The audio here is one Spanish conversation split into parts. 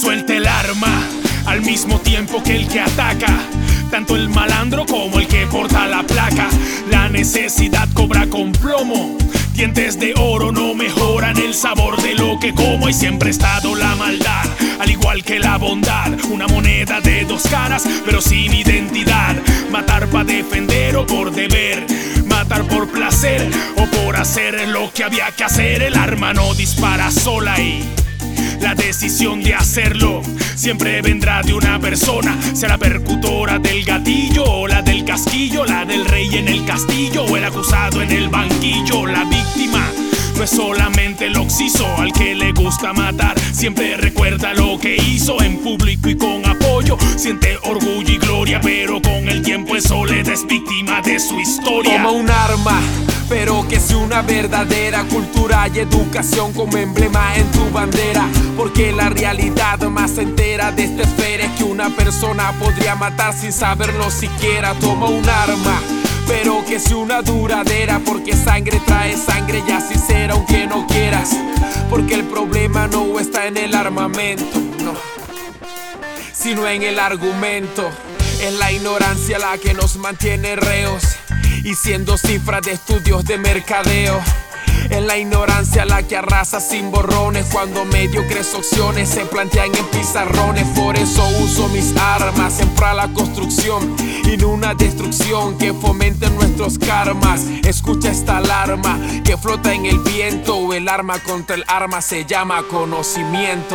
Suelta el arma al mismo tiempo que el que ataca, tanto el malandro como el que porta la placa. La necesidad cobra con plomo, dientes de oro no mejoran el sabor de lo que como. Y siempre ha estado la maldad, al igual que la bondad, una moneda de dos caras, pero sin identidad. Matar para defender o por deber, matar por placer o por hacer lo que había que hacer. El arma no dispara sola y la decisión de hacerlo siempre vendrá de una persona, sea la percutora del gatillo o la del casquillo, la del rey en el castillo o el acusado en el banquillo. La víctima no es solamente el occiso al que le gusta matar, siempre recuerda lo que hizo en público y con apoyo. Siente orgullo y gloria, pero con el tiempo en soledad es víctima de su historia. Toma un arma, pero que sea una verdadera cultura y educación como emblema en tu bandera. Porque la realidad más entera de esta esfera es que una persona podría matar sin saberlo siquiera. Toma un arma, pero que sea una duradera, porque sangre trae sangre y así será aunque no quieras. Porque el problema no está en el armamento, no, sino en el argumento. Es la ignorancia la que nos mantiene reos y siendo cifras de estudios de mercadeo. Es la ignorancia la que arrasa sin borrones, cuando mediocres opciones se plantean en pizarrones. Por eso uso mis armas en pro a la construcción y no una destrucción que fomente nuestros karmas. Escucha esta alarma que flota en el viento. El arma contra el arma se llama conocimiento.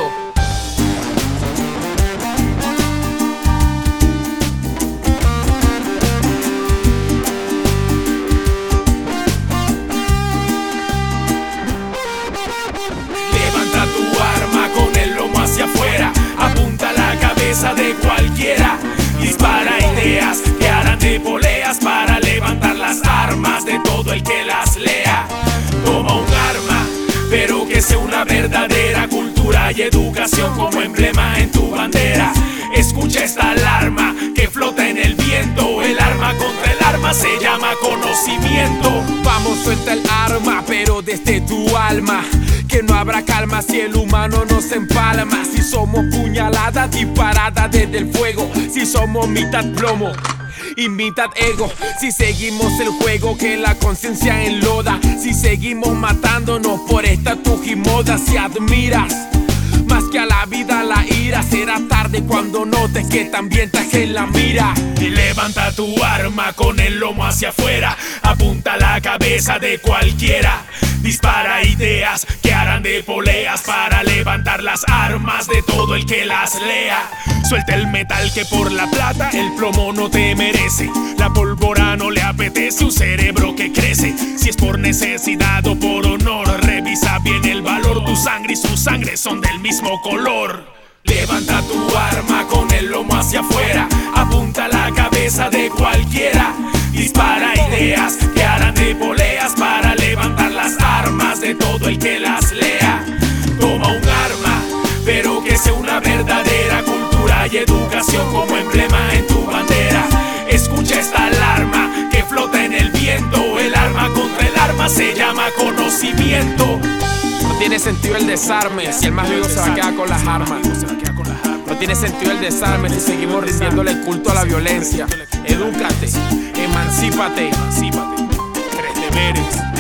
Apunta la cabeza de cualquiera, dispara ideas que harán de poleas para levantar las armas de todo el que las lea. Toma un arma, pero que sea una verdadera cultura y educación como emblema en tu bandera. Escucha esta alarma que flota en el viento. El arma contra el arma se llama conocimiento. Vamos, suelta el arma, pero desde tu alma. Que no habrá calma si el humano nos empalma. Si somos puñaladas disparadas desde el fuego, si somos mitad plomo y mitad ego, si seguimos el juego que la conciencia enloda, si seguimos matándonos por esta tujimoda. Si admiras más que a la vida la ira, será tarde cuando notes que también estás en la mira. Y levanta tu arma con el lomo hacia afuera, apunta la cabeza de cualquiera, dispara ideas que harán de poleas para levantar las armas de todo el que las lea. Suelta el metal que por la plata el plomo no te merece, la pólvora no le apetece un cerebro que crece. Si es por necesidad o por honor, revisa bien el valor. Tu sangre y su sangre son del mismo color. Levanta tu arma con el lomo hacia afuera, apunta la cabeza de cualquiera, dispara ideas que harán de poleas para levantar las armas de todo el que las lea. Toma un arma, pero que sea una verdadera cultura y educación como emblema en tu bandera. Escucha esta alarma que flota en el viento. El arma contra el arma se llama conocimiento. No tiene sentido el desarme si el más vivo se va a quedar con las armas. No tiene sentido el desarme si seguimos rindiéndole culto a la violencia. Edúcate, emancípate. Tres deberes.